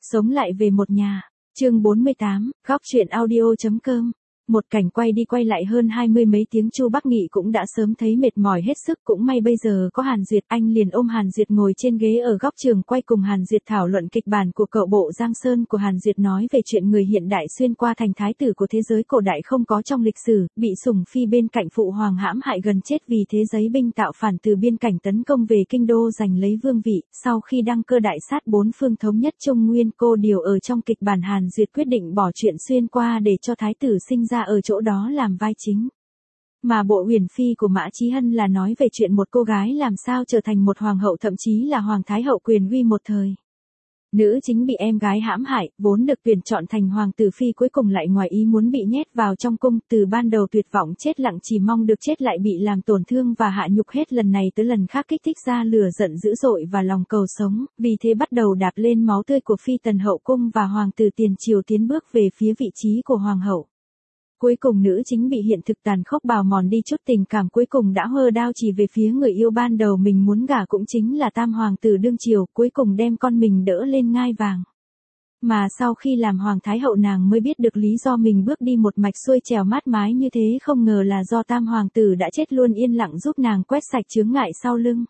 Sống lại về một nhà. Chương 48, góc truyện audio.com. Một cảnh quay đi quay lại hơn 20 mấy tiếng, Chu Bắc Nghị cũng đã sớm thấy mệt mỏi hết sức, cũng may bây giờ có Hàn Duyệt, anh liền ôm Hàn Duyệt ngồi trên ghế ở góc trường quay cùng Hàn Duyệt thảo luận kịch bản của cậu. Bộ Giang Sơn của Hàn Duyệt nói về chuyện người hiện đại xuyên qua thành thái tử của thế giới cổ đại không có trong lịch sử, bị sủng phi bên cạnh phụ hoàng hãm hại gần chết, vì thế giấy binh tạo phản từ biên cảnh tấn công về kinh đô giành lấy vương vị. Sau khi đăng cơ đại sát bốn phương thống nhất Trung Nguyên, cô điều ở trong kịch bản Hàn Duyệt quyết định bỏ chuyện xuyên qua để cho thái tử sinh ra ở chỗ đó làm vai chính. Mà bộ Uyển Phi của Mã Chí Hân là nói về chuyện một cô gái làm sao trở thành một hoàng hậu, thậm chí là hoàng thái hậu quyền uy một thời. Nữ chính bị em gái hãm hại, vốn được tuyển chọn thành hoàng tử phi, cuối cùng lại ngoài ý muốn bị nhét vào trong cung, từ ban đầu tuyệt vọng chết lặng chỉ mong được chết lại bị làm tổn thương và hạ nhục hết lần này tới lần khác, kích thích ra lửa giận dữ dội và lòng cầu sống, vì thế bắt đầu đạp lên máu tươi của phi tần hậu cung và hoàng tử tiền triều, tiến bước về phía vị trí của hoàng hậu. Cuối cùng nữ chính bị hiện thực tàn khốc bào mòn đi chút tình cảm, cuối cùng đã hơ đao chỉ về phía người yêu ban đầu mình muốn gả, cũng chính là tam hoàng tử đương triều, cuối cùng đem con mình đỡ lên ngai vàng. Mà sau khi làm hoàng thái hậu, nàng mới biết được lý do mình bước đi một mạch xuôi trèo mát mái như thế không ngờ là do tam hoàng tử đã chết luôn yên lặng giúp nàng quét sạch chướng ngại sau lưng.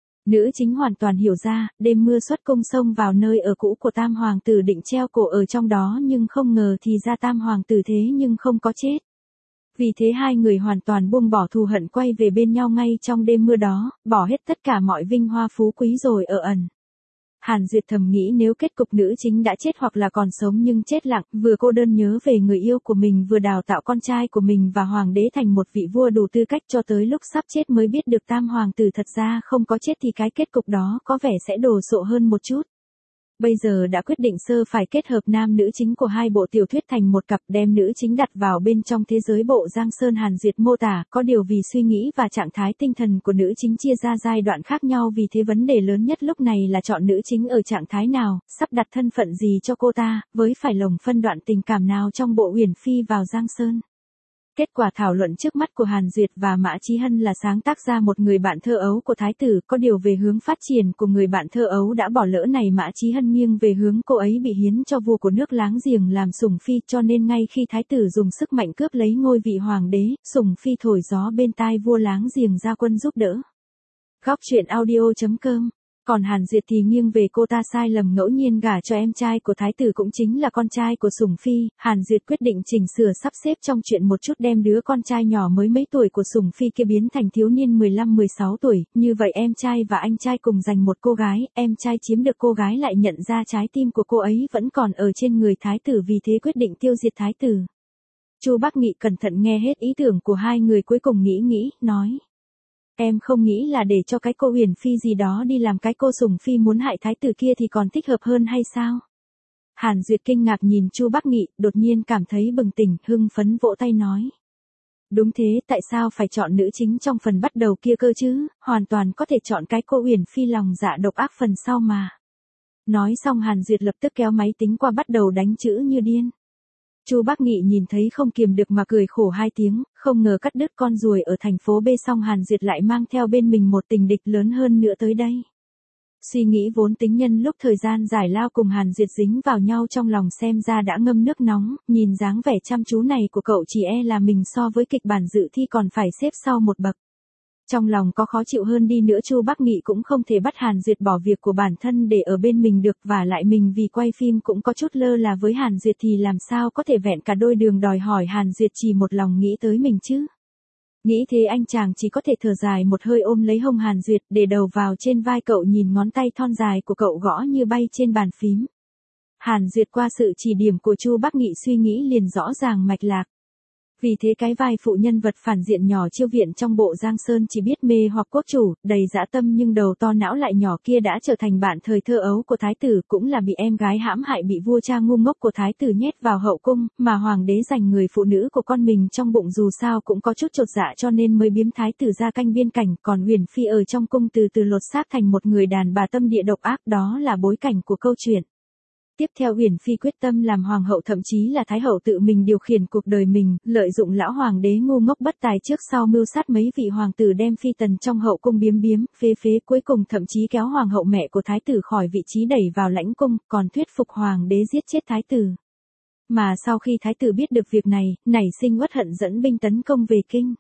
Nữ chính hoàn toàn hiểu ra, đêm mưa xuất cung xông vào nơi ở cũ của tam hoàng tử định treo cổ ở trong đó, nhưng không ngờ thì ra tam hoàng tử thế nhưng không có chết. Vì thế hai người hoàn toàn buông bỏ thù hận, quay về bên nhau ngay trong đêm mưa đó, bỏ hết tất cả mọi vinh hoa phú quý rồi ở ẩn. Hàn Duyệt thầm nghĩ nếu kết cục nữ chính đã chết hoặc là còn sống nhưng chết lặng, vừa cô đơn nhớ về người yêu của mình, vừa đào tạo con trai của mình và hoàng đế thành một vị vua đủ tư cách, cho tới lúc sắp chết mới biết được tam hoàng tử thật ra không có chết, thì cái kết cục đó có vẻ sẽ đồ sộ hơn một chút. Bây giờ đã quyết định phải kết hợp nam nữ chính của hai bộ tiểu thuyết thành một cặp, đem nữ chính đặt vào bên trong thế giới Bộ Giang Sơn Hàn Duyệt mô tả, có điều vì suy nghĩ và trạng thái tinh thần của nữ chính chia ra giai đoạn khác nhau, vì thế vấn đề lớn nhất lúc này là chọn nữ chính ở trạng thái nào, sắp đặt thân phận gì cho cô ta, với phải lồng phân đoạn tình cảm nào trong bộ Uyển Phi vào Giang Sơn. Kết quả thảo luận trước mắt của Hàn Duyệt và Mã Chí Hân là sáng tác ra một người bạn thơ ấu của thái tử, có điều về hướng phát triển của người bạn thơ ấu đã bỏ lỡ này, Mã Chí Hân nghiêng về hướng cô ấy bị hiến cho vua của nước láng giềng làm sủng phi, cho nên ngay khi thái tử dùng sức mạnh cướp lấy ngôi vị hoàng đế, sủng phi thổi gió bên tai vua láng giềng ra quân giúp đỡ. Góc truyện audio.com. Còn Hàn Duyệt thì nghiêng về cô ta sai lầm ngẫu nhiên gả cho em trai của thái tử, cũng chính là con trai của sủng phi. Hàn Duyệt quyết định chỉnh sửa sắp xếp trong chuyện một chút, đem đứa con trai nhỏ mới mấy tuổi của sủng phi kia biến thành thiếu niên 15-16 tuổi, như vậy em trai và anh trai cùng giành một cô gái, em trai chiếm được cô gái lại nhận ra trái tim của cô ấy vẫn còn ở trên người thái tử, vì thế quyết định tiêu diệt thái tử. Chu Bắc Nghị cẩn thận nghe hết ý tưởng của hai người, cuối cùng nghĩ, nói. Em không nghĩ là để cho cái cô Uyển Phi gì đó đi làm cái cô sủng phi muốn hại thái tử kia thì còn thích hợp hơn hay sao? Hàn Duyệt kinh ngạc nhìn Chu Bắc Nghị, đột nhiên cảm thấy bừng tỉnh, hưng phấn vỗ tay nói. Đúng thế, tại sao phải chọn nữ chính trong phần bắt đầu kia cơ chứ, hoàn toàn có thể chọn cái cô Uyển Phi lòng dạ độc ác phần sau mà. Nói xong Hàn Duyệt lập tức kéo máy tính qua bắt đầu đánh chữ như điên. Chu Bắc Nghị nhìn thấy không kiềm được mà cười khổ hai tiếng, không ngờ cắt đứt con ruồi ở thành phố B xong Hàn Duyệt lại mang theo bên mình một tình địch lớn hơn nữa tới đây. Suy nghĩ vốn tính nhân lúc thời gian giải lao cùng Hàn Duyệt dính vào nhau trong lòng xem ra đã ngâm nước nóng, nhìn dáng vẻ chăm chú này của cậu chỉ là mình so với kịch bản dự thi còn phải xếp sau một bậc. Trong lòng có khó chịu hơn đi nữa, Chu Bắc Nghị cũng không thể bắt Hàn Duyệt bỏ việc của bản thân để ở bên mình được, và lại mình vì quay phim cũng có chút lơ là với Hàn Duyệt, thì làm sao có thể vẹn cả đôi đường đòi hỏi Hàn Duyệt chỉ một lòng nghĩ tới mình chứ. Nghĩ thế anh chàng chỉ có thể thở dài một hơi, ôm lấy hông Hàn Duyệt, để đầu vào trên vai cậu, nhìn ngón tay thon dài của cậu gõ như bay trên bàn phím. Hàn Duyệt qua sự chỉ điểm của Chu Bắc Nghị suy nghĩ liền rõ ràng mạch lạc. Vì thế cái vai phụ nhân vật phản diện nhỏ chiêu viện trong bộ Giang Sơn chỉ biết mê hoặc quốc chủ, đầy dã tâm nhưng đầu to não lại nhỏ kia đã trở thành bạn thời thơ ấu của thái tử, cũng là bị em gái hãm hại, bị vua cha ngu ngốc của thái tử nhét vào hậu cung, mà hoàng đế giành người phụ nữ của con mình trong bụng dù sao cũng có chút chột dạ, cho nên mới biếm thái tử ra canh biên cảnh, còn Uyển Phi ở trong cung từ từ lột xác thành một người đàn bà tâm địa độc ác, đó là bối cảnh của câu chuyện. Tiếp theo Uyển Phi quyết tâm làm hoàng hậu, thậm chí là thái hậu tự mình điều khiển cuộc đời mình, lợi dụng lão hoàng đế ngu ngốc bất tài trước sau mưu sát mấy vị hoàng tử, đem phi tần trong hậu cung biếm biếm, phế phế, cuối cùng thậm chí kéo hoàng hậu mẹ của thái tử khỏi vị trí đẩy vào lãnh cung, còn thuyết phục hoàng đế giết chết thái tử. Mà sau khi thái tử biết được việc này, nảy sinh uất hận dẫn binh tấn công về kinh.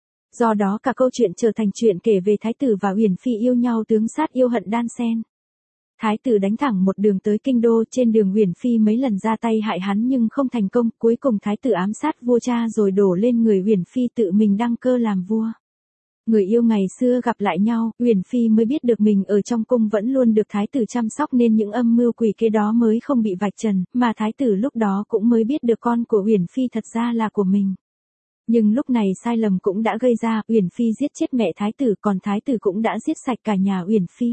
Do đó cả câu chuyện trở thành chuyện kể về thái tử và Uyển Phi yêu nhau, tướng sát yêu hận đan xen. Thái tử đánh thẳng một đường tới kinh đô, trên đường Uyển Phi mấy lần ra tay hại hắn nhưng không thành công, cuối cùng thái tử ám sát vua cha rồi đổ lên người Uyển Phi, tự mình đăng cơ làm vua. Người yêu ngày xưa gặp lại nhau, Uyển Phi mới biết được mình ở trong cung vẫn luôn được thái tử chăm sóc nên những âm mưu quỷ kế đó mới không bị vạch trần, mà thái tử lúc đó cũng mới biết được con của Uyển Phi thật ra là của mình. Nhưng lúc này sai lầm cũng đã gây ra, Uyển Phi giết chết mẹ thái tử, còn thái tử cũng đã giết sạch cả nhà Uyển Phi.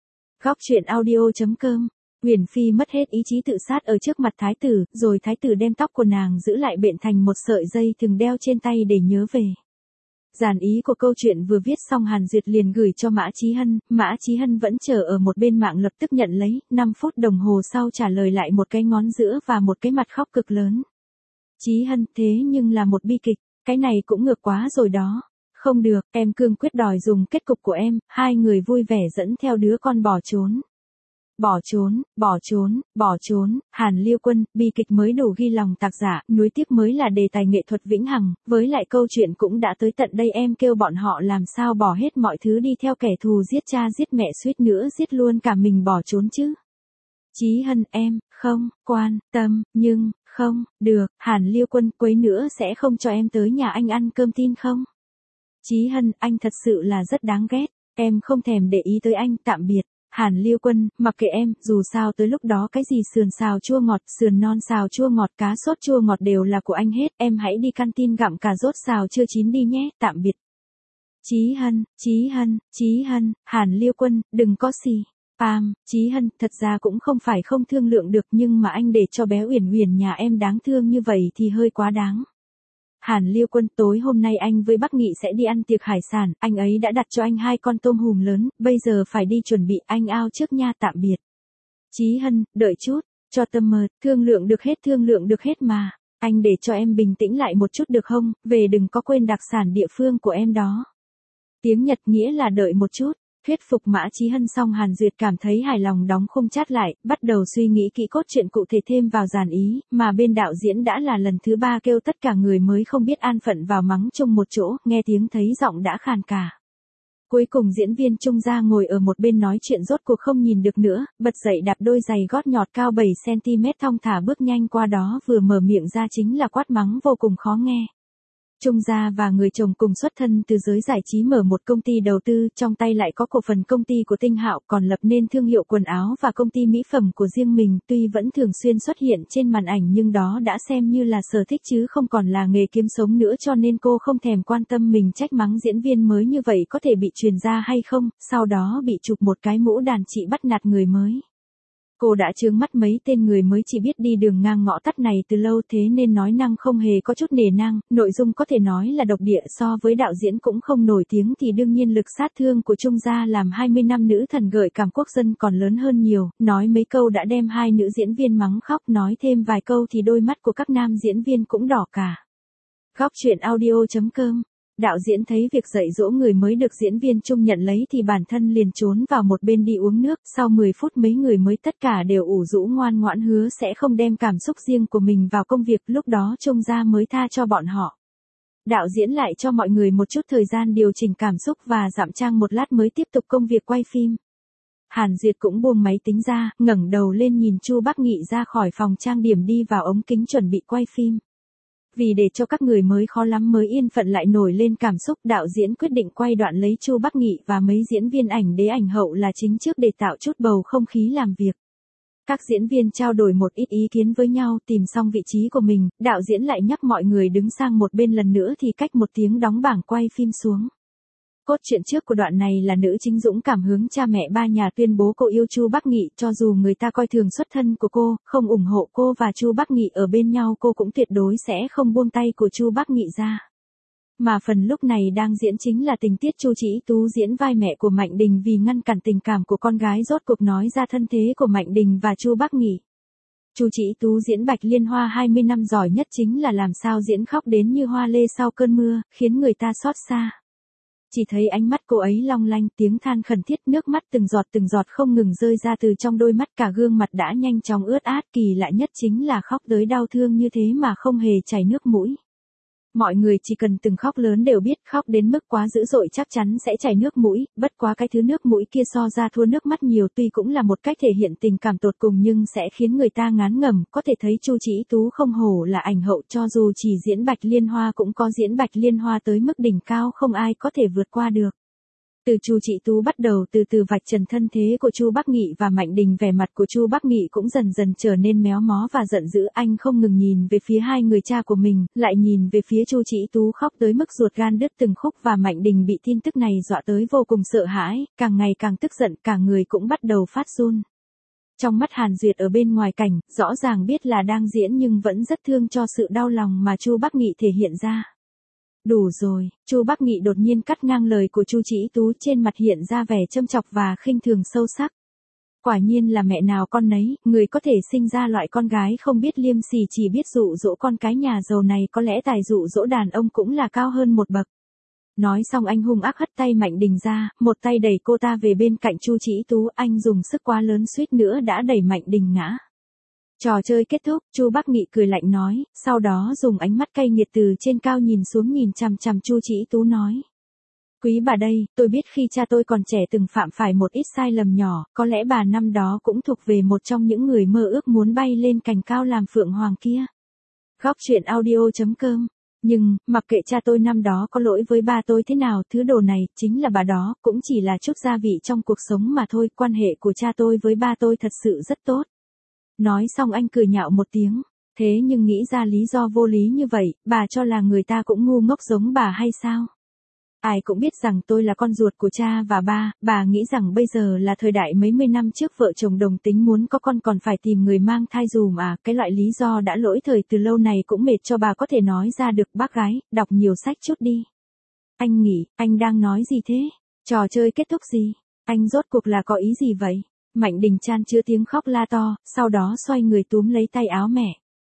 Góc truyện audio.com. Uyển Phi mất hết ý chí tự sát ở trước mặt thái tử, rồi thái tử đem tóc của nàng giữ lại bện thành một sợi dây thừng đeo trên tay để nhớ về. Dàn ý của câu chuyện vừa viết xong Hàn Duyệt liền gửi cho Mã Chí Hân, Mã Chí Hân vẫn chờ ở một bên mạng lập tức nhận lấy, 5 phút đồng hồ sau trả lời lại một cái ngón giữa và một cái mặt khóc cực lớn. Chí Hân, thế nhưng là một bi kịch, cái này cũng ngược quá rồi đó. Không được, em cương quyết đòi dùng kết cục của em, hai người vui vẻ dẫn theo đứa con bỏ trốn. Bỏ trốn, bỏ trốn, bỏ trốn, Hàn Liêu Quân, bi kịch mới đủ ghi lòng tác giả, nuối tiếc mới là đề tài nghệ thuật vĩnh hằng, với lại câu chuyện cũng đã tới tận đây, em kêu bọn họ làm sao bỏ hết mọi thứ đi theo kẻ thù, giết cha giết mẹ, suýt nữa giết luôn cả mình bỏ trốn chứ. Chí Hân, em, không, quan tâm, nhưng, không, được, Hàn Liêu Quân, quấy nữa sẽ không cho em tới nhà anh ăn cơm tin không? Chí Hân, anh thật sự là rất đáng ghét, em không thèm để ý tới anh, tạm biệt. Hàn Liêu Quân, mặc kệ em, dù sao tới lúc đó cái gì sườn xào chua ngọt, sườn non xào chua ngọt, cá sốt chua ngọt đều là của anh hết, em hãy đi canteen gặm cà rốt xào chưa chín đi nhé, tạm biệt. Chí Hân, Chí Hân, Chí Hân, Hàn Liêu Quân, đừng có xì. Pam, Chí Hân, thật ra cũng không phải không thương lượng được nhưng mà anh để cho bé Uyển Uyển nhà em đáng thương như vậy thì hơi quá đáng. Hàn Liêu Quân, tối hôm nay anh với Bắc Nghị sẽ đi ăn tiệc hải sản, anh ấy đã đặt cho anh 2 con tôm hùm lớn, bây giờ phải đi chuẩn bị, anh out trước nha, tạm biệt. Chí Hân, đợi chút, cho tâm mờ, thương lượng được hết mà, anh để cho em bình tĩnh lại một chút được không, về đừng có quên đặc sản địa phương của em đó. Tiếng Nhật nghĩa là đợi một chút. Thuyết phục Mã Chí Hân xong Hàn Duyệt cảm thấy hài lòng đóng khung chat lại, bắt đầu suy nghĩ kỹ cốt truyện cụ thể thêm vào dàn ý, mà bên đạo diễn đã là lần thứ 3 kêu tất cả người mới không biết an phận vào mắng chung một chỗ, nghe tiếng thấy giọng đã khàn cả. Cuối cùng diễn viên Trung Gia ngồi ở một bên nói chuyện rốt cuộc không nhìn được nữa, bật dậy đạp đôi giày gót nhọt cao 7cm thong thả bước nhanh qua đó, vừa mở miệng ra chính là quát mắng vô cùng khó nghe. Trung Gia và người chồng cùng xuất thân từ giới giải trí, mở một công ty đầu tư, trong tay lại có cổ phần công ty của Tinh Hạo, còn lập nên thương hiệu quần áo và công ty mỹ phẩm của riêng mình, tuy vẫn thường xuyên xuất hiện trên màn ảnh nhưng đó đã xem như là sở thích chứ không còn là nghề kiếm sống nữa, cho nên cô không thèm quan tâm mình trách mắng diễn viên mới như vậy có thể bị truyền ra hay không, sau đó bị chụp một cái mũ đàn chị bắt nạt người mới. Cô đã trướng mắt mấy tên người mới chỉ biết đi đường ngang ngõ tắt này từ lâu, thế nên nói năng không hề có chút nề nang, nội dung có thể nói là độc địa, so với đạo diễn cũng không nổi tiếng thì đương nhiên lực sát thương của Trung Gia làm 20 năm nữ thần gợi cảm quốc dân còn lớn hơn nhiều, nói mấy câu đã đem 2 nữ diễn viên mắng khóc, nói thêm vài câu thì đôi mắt của các nam diễn viên cũng đỏ cả. Góc truyện audio.com. Đạo diễn thấy việc dạy dỗ người mới được diễn viên Trung nhận lấy thì bản thân liền trốn vào một bên đi uống nước, sau 10 phút mấy người mới tất cả đều ủ rũ ngoan ngoãn hứa sẽ không đem cảm xúc riêng của mình vào công việc, lúc đó Trung Gia mới tha cho bọn họ. Đạo diễn lại cho mọi người một chút thời gian điều chỉnh cảm xúc và giảm trang một lát mới tiếp tục công việc quay phim. Hàn Duyệt cũng buông máy tính ra, ngẩng đầu lên nhìn Chu Bắc Nghị ra khỏi phòng trang điểm đi vào ống kính chuẩn bị quay phim. Vì để cho các người mới khó lắm mới yên phận lại nổi lên cảm xúc, đạo diễn quyết định quay đoạn lấy Chu Bắc Nghị và mấy diễn viên ảnh đế ảnh hậu là chính trước để tạo chút bầu không khí làm việc. Các diễn viên trao đổi một ít ý kiến với nhau, tìm xong vị trí của mình, đạo diễn lại nhắc mọi người đứng sang một bên lần nữa thì cách một tiếng đóng bảng quay phim xuống. Cốt truyện trước của đoạn này là nữ chính dũng cảm hướng cha mẹ ba nhà tuyên bố cô yêu Chu Bắc Nghị, cho dù người ta coi thường xuất thân của cô, không ủng hộ cô và Chu Bắc Nghị ở bên nhau, cô cũng tuyệt đối sẽ không buông tay của Chu Bắc Nghị ra. Mà phần lúc này đang diễn chính là tình tiết Chu Chỉ Tú diễn vai mẹ của Mạnh Đình vì ngăn cản tình cảm của con gái rốt cuộc nói ra thân thế của Mạnh Đình và Chu Bắc Nghị. Chu Chỉ Tú diễn Bạch Liên Hoa 20 năm giỏi nhất chính là làm sao diễn khóc đến như hoa lê sau cơn mưa, khiến người ta xót xa. Chỉ thấy ánh mắt cô ấy long lanh, tiếng than khẩn thiết, nước mắt từng giọt không ngừng rơi ra từ trong đôi mắt, cả gương mặt đã nhanh chóng ướt át, kỳ lạ nhất chính là khóc tới đau thương như thế mà không hề chảy nước mũi. Mọi người chỉ cần từng khóc lớn đều biết khóc đến mức quá dữ dội chắc chắn sẽ chảy nước mũi, bất quá cái thứ nước mũi kia so ra thua nước mắt nhiều, tuy cũng là một cách thể hiện tình cảm tột cùng nhưng sẽ khiến người ta ngán ngẩm, có thể thấy Chu Chỉ Tú không hổ là ảnh hậu, cho dù chỉ diễn Bạch Liên Hoa cũng có diễn Bạch Liên Hoa tới mức đỉnh cao không ai có thể vượt qua được. Từ Chu Chỉ Tú bắt đầu từ từ vạch trần thân thế của Chu Bắc Nghị và Mạnh Đình, vẻ mặt của Chu Bắc Nghị cũng dần dần trở nên méo mó và giận dữ, anh không ngừng nhìn về phía hai người cha của mình, lại nhìn về phía Chu Chỉ Tú khóc tới mức ruột gan đứt từng khúc, và Mạnh Đình bị tin tức này dọa tới vô cùng sợ hãi, càng ngày càng tức giận, cả người cũng bắt đầu phát run. Trong mắt Hàn Duyệt ở bên ngoài cảnh, rõ ràng biết là đang diễn nhưng vẫn rất thương cho sự đau lòng mà Chu Bắc Nghị thể hiện ra. Đủ rồi, Chu Bắc Nghị đột nhiên cắt ngang lời của Chu Chỉ Tú, trên mặt hiện ra vẻ châm chọc và khinh thường sâu sắc. Quả nhiên là mẹ nào con nấy, người có thể sinh ra loại con gái không biết liêm sỉ chỉ biết dụ dỗ con cái nhà giàu này, có lẽ tài dụ dỗ đàn ông cũng là cao hơn một bậc. Nói xong anh hung ác hất tay Mạnh Đình ra, một tay đẩy cô ta về bên cạnh Chu Chỉ Tú, anh dùng sức quá lớn suýt nữa đã đẩy Mạnh Đình ngã. Trò chơi kết thúc, Chu Bắc Nghị cười lạnh nói, sau đó dùng ánh mắt cay nghiệt từ trên cao nhìn xuống nhìn chằm chằm Chu Chỉ Tú nói. Quý bà đây, tôi biết khi cha tôi còn trẻ từng phạm phải một ít sai lầm nhỏ, có lẽ bà năm đó cũng thuộc về một trong những người mơ ước muốn bay lên cành cao làm phượng hoàng kia. Góc truyện audio.com. Nhưng, mặc kệ cha tôi năm đó có lỗi với ba tôi thế nào, thứ đồ này, chính là bà đó, cũng chỉ là chút gia vị trong cuộc sống mà thôi, quan hệ của cha tôi với ba tôi thật sự rất tốt. Nói xong anh cười nhạo một tiếng, thế nhưng nghĩ ra lý do vô lý như vậy, bà cho là người ta cũng ngu ngốc giống bà hay sao? Ai cũng biết rằng tôi là con ruột của cha và ba, bà nghĩ rằng bây giờ là thời đại mấy mươi năm trước vợ chồng đồng tính muốn có con còn phải tìm người mang thai dùm à, cái loại lý do đã lỗi thời từ lâu này cũng mệt cho bà có thể nói ra được. Bác gái, đọc nhiều sách chút đi. Anh nghĩ, anh đang nói gì thế? Trò chơi kết thúc gì? Anh rốt cuộc là có ý gì vậy? Mạnh Đình chan chứa tiếng khóc la to, sau đó xoay người túm lấy tay áo mẹ.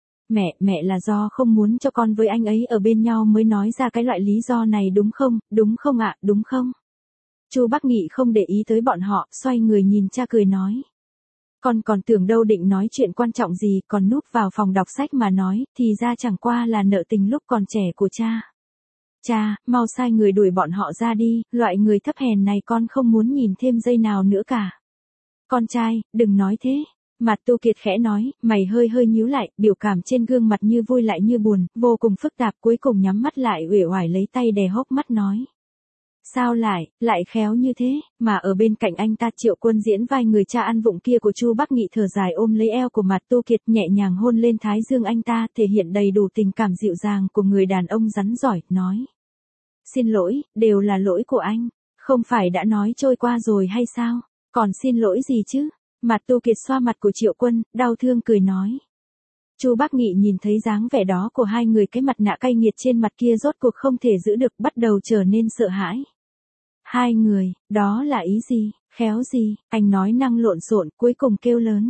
Mẹ là do không muốn cho con với anh ấy ở bên nhau mới nói ra cái loại lý do này đúng không ạ, đúng không? Chu Bắc Nghị không để ý tới bọn họ, xoay người nhìn cha cười nói. Con còn tưởng đâu định nói chuyện quan trọng gì, còn núp vào phòng đọc sách mà nói, thì ra chẳng qua là nợ tình lúc còn trẻ của cha. Cha, mau sai người đuổi bọn họ ra đi, loại người thấp hèn này con không muốn nhìn thêm giây nào nữa cả. Con trai, đừng nói thế. Mặt Tu Kiệt khẽ nói, mày hơi nhíu lại, biểu cảm trên gương mặt như vui lại như buồn, vô cùng phức tạp, cuối cùng nhắm mắt lại uể oải lấy tay đè hốc mắt nói. Sao lại khéo như thế, mà ở bên cạnh anh ta Triệu Quân diễn vai người cha ăn vụng kia của Chu Bắc Nghị thở dài ôm lấy eo của Mặt Tu Kiệt nhẹ nhàng hôn lên thái dương anh ta, thể hiện đầy đủ tình cảm dịu dàng của người đàn ông rắn giỏi, nói. Xin lỗi, đều là lỗi của anh, không phải đã nói trôi qua rồi hay sao, còn xin lỗi gì chứ? Mặt Tu Kiệt xoa mặt của Triệu Quân, đau thương cười nói. Chu Bắc Nghị nhìn thấy dáng vẻ đó của hai người, cái mặt nạ cay nghiệt trên mặt kia rốt cuộc không thể giữ được, bắt đầu trở nên sợ hãi. Hai người, đó là ý gì, khéo gì, anh nói năng lộn xộn, cuối cùng kêu lớn.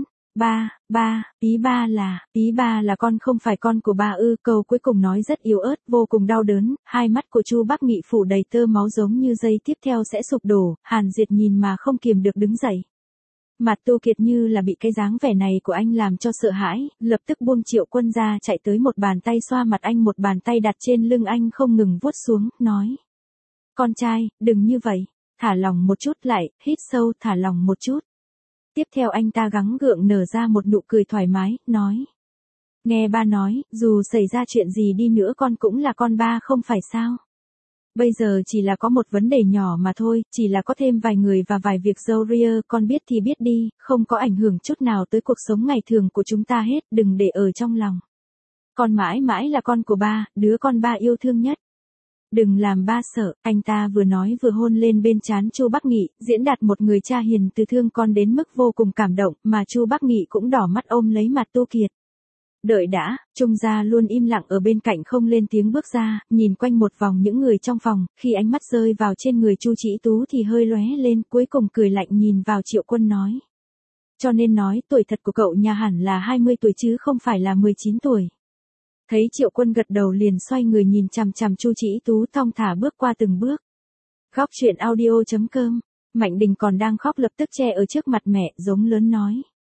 Ý ba là con không phải con của ba ư, câu cuối cùng nói rất yếu ớt, vô cùng đau đớn, hai mắt của Chu Bắc Nghị phủ đầy tơ máu giống như dây tiếp theo sẽ sụp đổ, Hàn Duyệt nhìn mà không kiềm được đứng dậy. Mặt Tu Kiệt như là bị cái dáng vẻ này của anh làm cho sợ hãi, lập tức buông Triệu Quân ra, chạy tới một bàn tay xoa mặt anh, một bàn tay đặt trên lưng anh không ngừng vuốt xuống, nói. Con trai, đừng như vậy, thả lòng một chút lại, hít sâu, thả lòng một chút. Tiếp theo anh ta gắng gượng nở ra một nụ cười thoải mái, nói. Nghe ba nói, dù xảy ra chuyện gì đi nữa con cũng là con ba không phải sao? Bây giờ chỉ là có một vấn đề nhỏ mà thôi, chỉ là có thêm vài người và vài việc dâu ria, con biết thì biết đi, không có ảnh hưởng chút nào tới cuộc sống ngày thường của chúng ta hết, đừng để ở trong lòng. Con mãi mãi là con của ba, đứa con ba yêu thương nhất. Đừng làm ba sợ, anh ta vừa nói vừa hôn lên bên trán Chu Bắc Nghị, diễn đạt một người cha hiền từ thương con đến mức vô cùng cảm động, mà Chu Bắc Nghị cũng đỏ mắt ôm lấy Mặt Tu Kiệt. Đợi đã, Trung gia luôn im lặng ở bên cạnh không lên tiếng bước ra, nhìn quanh một vòng những người trong phòng, khi ánh mắt rơi vào trên người Chu Chỉ Tú thì hơi lóe lên, cuối cùng cười lạnh nhìn vào Triệu Quân nói. cho nên nói tuổi thật của cậu nhà hẳn là 20 tuổi chứ không phải là 19 tuổi. Thấy Triệu Quân gật đầu liền xoay người nhìn chằm chằm Chu Chỉ Tú thong thả bước qua từng bước. Góc truyện audio.com, Mạnh Đình còn đang khóc lập tức che ở trước mặt mẹ, giống lớn nói.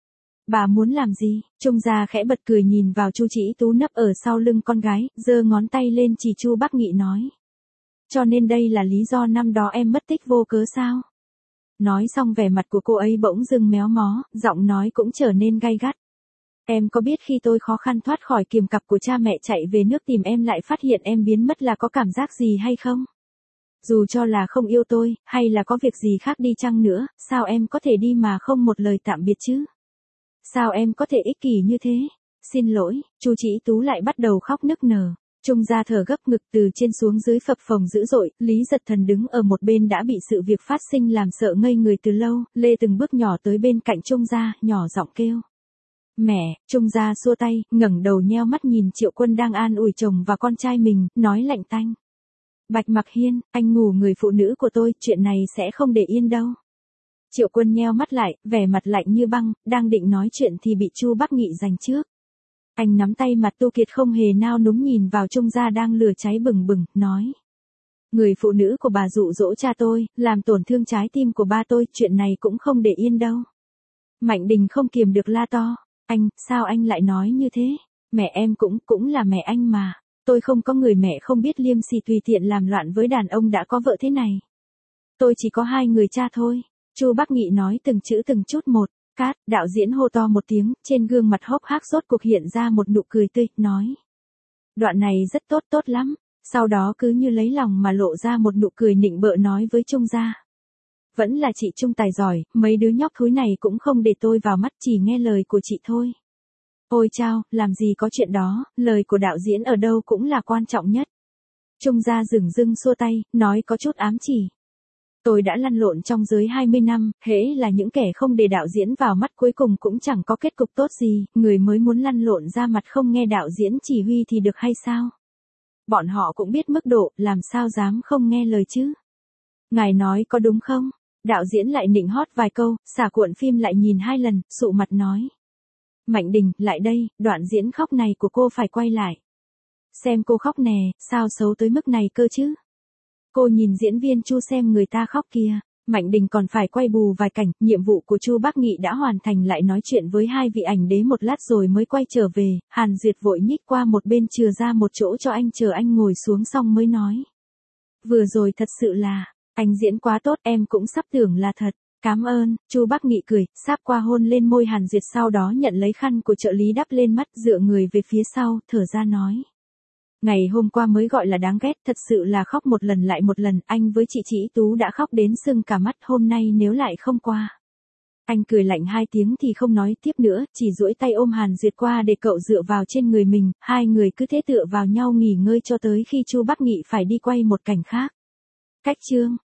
Bà muốn làm gì? Trung Gia khẽ bật cười nhìn vào Chu Chỉ Tú nấp ở sau lưng con gái, giơ ngón tay lên chỉ Chu Bắc Nghị nói. Cho nên đây là lý do năm đó em mất tích vô cớ sao? Nói xong vẻ mặt của cô ấy bỗng dưng méo mó, giọng nói cũng trở nên gay gắt. Em có biết khi tôi khó khăn thoát khỏi kiềm cặp của cha mẹ chạy về nước tìm em lại phát hiện em biến mất là có cảm giác gì hay không? Dù cho là không yêu tôi, hay là có việc gì khác đi chăng nữa, sao em có thể đi mà không một lời tạm biệt chứ? Sao em có thể ích kỷ như thế? Xin lỗi, Chu Chỉ Tú lại bắt đầu khóc nức nở. Trung Gia thở gấp ngực từ trên xuống dưới phập phồng dữ dội, Lý Giật Thần đứng ở một bên đã bị sự việc phát sinh làm sợ ngây người từ lâu, lê từng bước nhỏ tới bên cạnh Trung Gia, nhỏ giọng kêu. Mẹ, Trung Gia xua tay, ngẩng đầu nheo mắt nhìn Triệu Quân đang an ủi chồng và con trai mình, nói lạnh tanh. Bạch Mặc Hiên, anh ngủ người phụ nữ của tôi, chuyện này sẽ không để yên đâu. Triệu Quân nheo mắt lại, vẻ mặt lạnh như băng, đang định nói chuyện thì bị Chu Bắc Nghị giành trước. Anh nắm tay mặt Tu Kiệt không hề nao núng nhìn vào Trung Gia đang lửa cháy bừng bừng, nói. Người phụ nữ của bà dụ dỗ cha tôi, làm tổn thương trái tim của ba tôi, chuyện này cũng không để yên đâu. Mạnh Đình không kiềm được la to. Anh, sao anh lại nói như thế? Mẹ em cũng là mẹ anh mà. Tôi không có người mẹ không biết liêm sỉ tùy tiện làm loạn với đàn ông đã có vợ thế này. Tôi chỉ có 2 người cha thôi. Chu Bắc Nghị nói từng chữ từng chút một. Cát, đạo diễn hô to một tiếng, trên gương mặt hốc hác rốt cuộc hiện ra một nụ cười tươi, nói. Đoạn này rất tốt lắm. Sau đó cứ như lấy lòng mà lộ ra một nụ cười nịnh bợ nói với Trung Gia. Vẫn là chị Trung tài giỏi, mấy đứa nhóc thúi này cũng không để tôi vào mắt, chỉ nghe lời của chị thôi. Ôi chao, làm gì có chuyện đó, lời của đạo diễn ở đâu cũng là quan trọng nhất. Trung Gia dửng dưng xua tay, nói có chút ám chỉ. Tôi đã lăn lộn trong giới 20 năm, hễ là những kẻ không để đạo diễn vào mắt cuối cùng cũng chẳng có kết cục tốt gì, người mới muốn lăn lộn ra mặt không nghe đạo diễn chỉ huy thì được hay sao? Bọn họ cũng biết mức độ, làm sao dám không nghe lời chứ? Ngài nói có đúng không? Đạo diễn lại nịnh hót vài câu, xả cuộn phim lại nhìn 2 lần, sụ mặt nói. Mạnh Đình, lại đây, đoạn diễn khóc này của cô phải quay lại. Xem cô khóc nè, sao xấu tới mức này cơ chứ? Cô nhìn diễn viên Chu xem người ta khóc kìa. Mạnh Đình còn phải quay bù vài cảnh, nhiệm vụ của Chu Bắc Nghị đã hoàn thành, lại nói chuyện với 2 vị ảnh đế một lát rồi mới quay trở về. Hàn Duyệt vội nhích qua một bên chừa ra một chỗ cho anh chờ anh ngồi xuống xong mới nói. Vừa rồi thật sự là, anh diễn quá tốt, em cũng sắp tưởng là thật. Cảm ơn, Chu Bắc Nghị cười, sáp qua hôn lên môi Hàn Duyệt, sau đó nhận lấy khăn của trợ lý đắp lên mắt, dựa người về phía sau, thở ra nói. Ngày hôm qua mới gọi là đáng ghét, thật sự là khóc một lần lại một lần, anh với chị Chỉ Tú đã khóc đến sưng cả mắt, hôm nay nếu lại không qua. Anh cười lạnh 2 tiếng thì không nói tiếp nữa, chỉ duỗi tay ôm Hàn Duyệt qua để cậu dựa vào trên người mình, 2 người cứ thế tựa vào nhau nghỉ ngơi cho tới khi Chu Bắc Nghị phải đi quay một cảnh khác. Cách chương